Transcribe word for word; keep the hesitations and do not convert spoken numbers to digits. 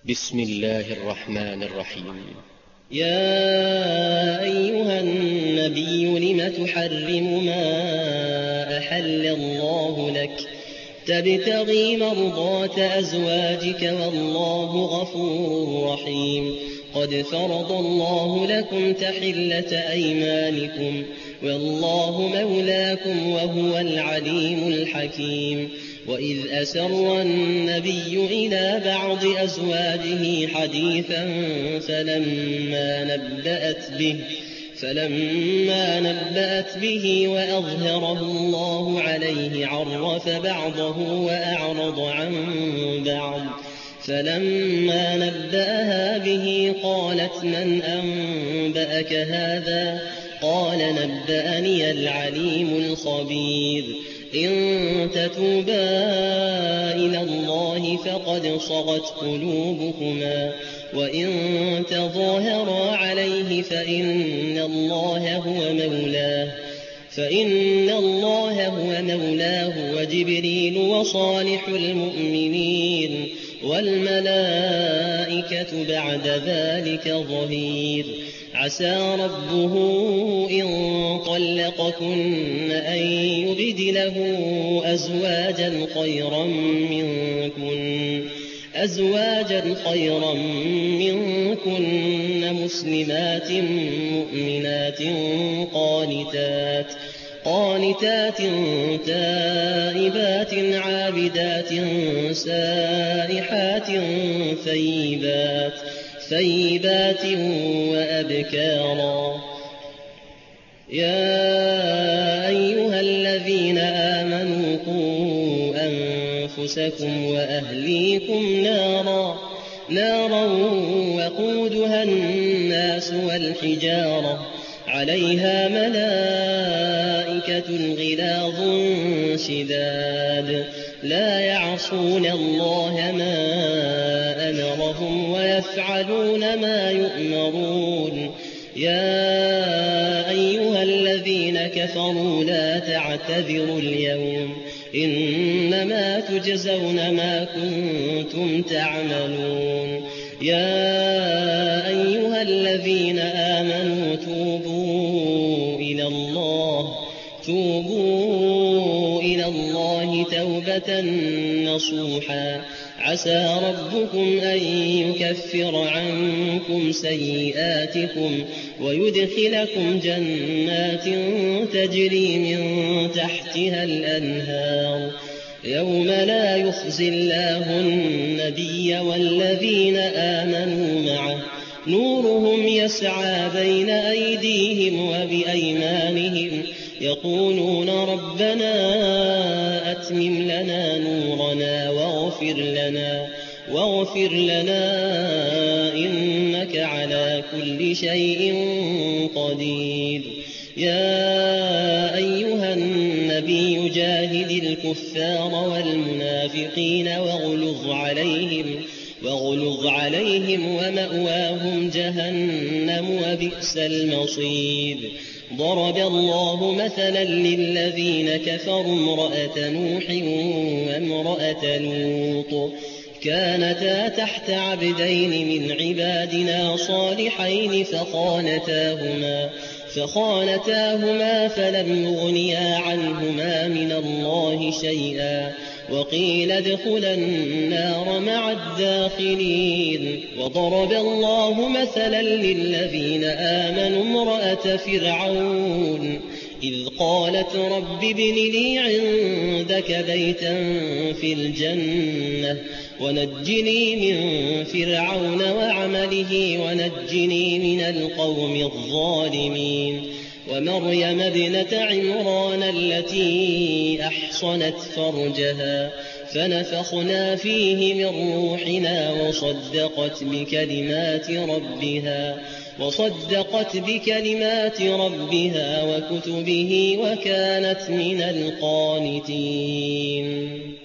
بسم الله الرحمن الرحيم. يا أيها النبي لم تحرم ما أحل الله لك تبتغي مرضات أزواجك والله غفور رحيم. قد فرض الله لكم تحلة أيمانكم والله مولاكم وهو العليم الحكيم. وإذ أسر النبي إلى بعض أزواجه حديثا فلما نبأت به فلما نبأت به وأظهره الله عليه عرف بعضه وأعرض عن بعض. فلما نبأها به قالت من أنبأك هذا؟ قال نبأني العليم الخبير. إن تتوبا إلى الله فقد صغت قلوبكما وإن تظاهرا عليه فإن الله هو مولاه فإن الله هو مولاه وجبريل وصالح المؤمنين والملائكة بعد ذلك ظهير. عسى ربه إن طلقكن أن يبدله أزواجا خيرا منكن أزواجا خيرا منكن مسلمات مؤمنات قانتات قانتات تائبات عابدات سائحات ثيبات ثيبات وأبكارا. يا أيها الذين آمنوا قوا أنفسكم وأهليكم نارا نارا وقودها الناس والحجارة عليها ملائكة غلاظ شداد لا يعصون الله ما أمرهم ويفعلون ما يؤمرون. يا أيها الذين كفروا لا تعتذروا اليوم إنما تجزون ما كنتم تعملون. يا أيها الذين آمنوا توبوا إلى الله توبوا إلى الله توبة نصوحا. عسى ربكم أن يكفر عنكم سيئاتكم ويدخلكم جنات تجري من تحتها الأنهار يوم لا يخزي الله النبي والذين آمنوا معه نورهم يسعى بين أيديهم وبأيمانهم يقولون ربنا أتمم لنا نورنا واغفر لنا واغفر لنا إنك على كل شيء قدير. يا أيها النبي جاهد الكفار والمنافقين واغلظ عليهم واغلظ عليهم ومأواهم جهنم وبئس المصير. ضرب الله مثلا للذين كفروا امرأة نوح وامرأة لوط كانتا تحت عبدين من عبادنا صالحين فخانتاهما فخانتاهما فلم يغنيا عنهما من الله شيئا وقيل ادخلا النار مع الداخلين. وضرب الله مثلا للذين آمنوا امرأة فرعون إذ قالت رب ابن لي عندك بيتا في الجنة ونجني من فرعون وعمله ونجني من القوم الظالمين. ومريم ابنة عمران التي أحصنت فرجها فنفخنا فيه من روحنا وصدقت بكلمات ربها وصدقت بكلمات ربها وكتبه وكانت من القانتين.